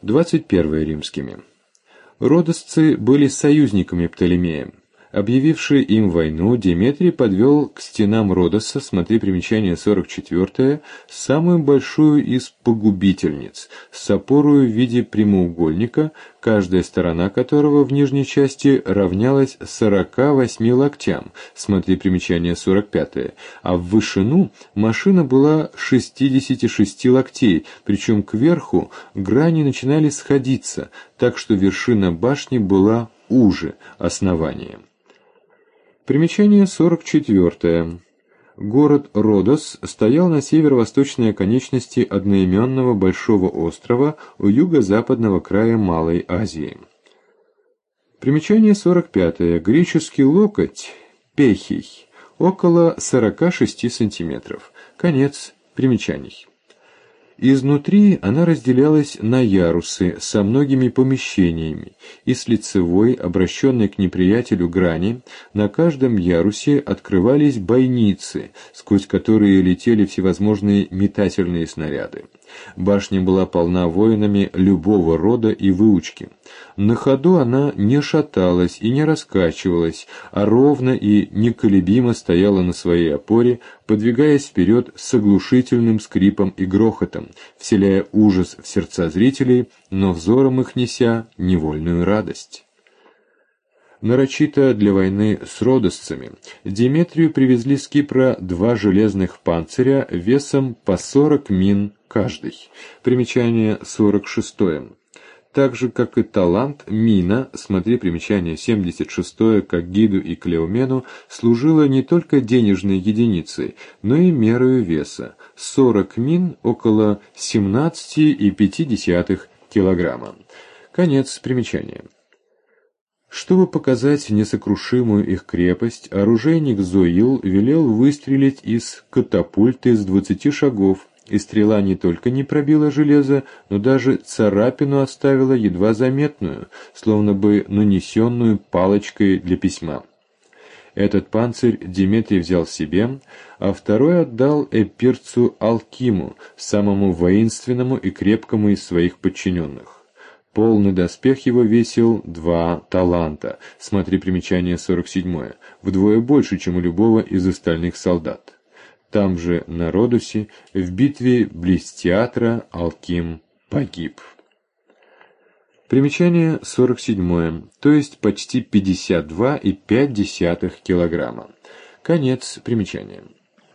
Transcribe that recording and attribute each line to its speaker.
Speaker 1: 21 римскими. Родосцы были союзниками Птолемея. Объявивший им войну, Деметрий подвел к стенам Родоса, смотри примечание 44, самую большую из погубительниц, с опорою в виде прямоугольника, каждая сторона которого в нижней части равнялась 48 локтям, смотри примечание 45, а в вышину машина была 66 локтей, причем кверху грани начинали сходиться, так что вершина башни была уже основания. Примечание 44. Город Родос стоял на северо-восточной оконечности одноименного большого острова у юго-западного края Малой Азии. Примечание 45. Греческий локоть, пехий, около 46 сантиметров. Конец примечаний. Изнутри она разделялась на ярусы со многими помещениями, и с лицевой, обращенной к неприятелю грани, на каждом ярусе открывались бойницы, сквозь которые летели всевозможные метательные снаряды. Башня была полна воинами любого рода и выучки. На ходу она не шаталась и не раскачивалась, а ровно и неколебимо стояла на своей опоре, подвигаясь вперед с оглушительным скрипом и грохотом, вселяя ужас в сердца зрителей, но взором их неся невольную радость. Нарочито для войны с родосцами Деметрию привезли с Кипра 2 железных панциря весом по 40 мин каждый. Примечание 46. Так же, как и талант, мина, смотри примечание 76, как Гиду и Клеомену, служила не только денежной единицей, но и мерою веса. 40 мин около 17,5 килограмма. Конец примечания. Чтобы показать несокрушимую их крепость, оружейник Зоил велел выстрелить из катапульты с 20 шагов, и стрела не только не пробила железо, но даже царапину оставила едва заметную, словно бы нанесенную палочкой для письма. Этот панцирь Деметрий взял себе, а второй отдал эпирцу Алкиму, самому воинственному и крепкому из своих подчиненных. Полный доспех его весил 2 таланта, смотри примечание 47, вдвое больше, чем у любого из остальных солдат. Там же, на Родосе, в битве близ театра Алким погиб. Примечание 47, то есть почти 52,5 килограмма. Конец примечания.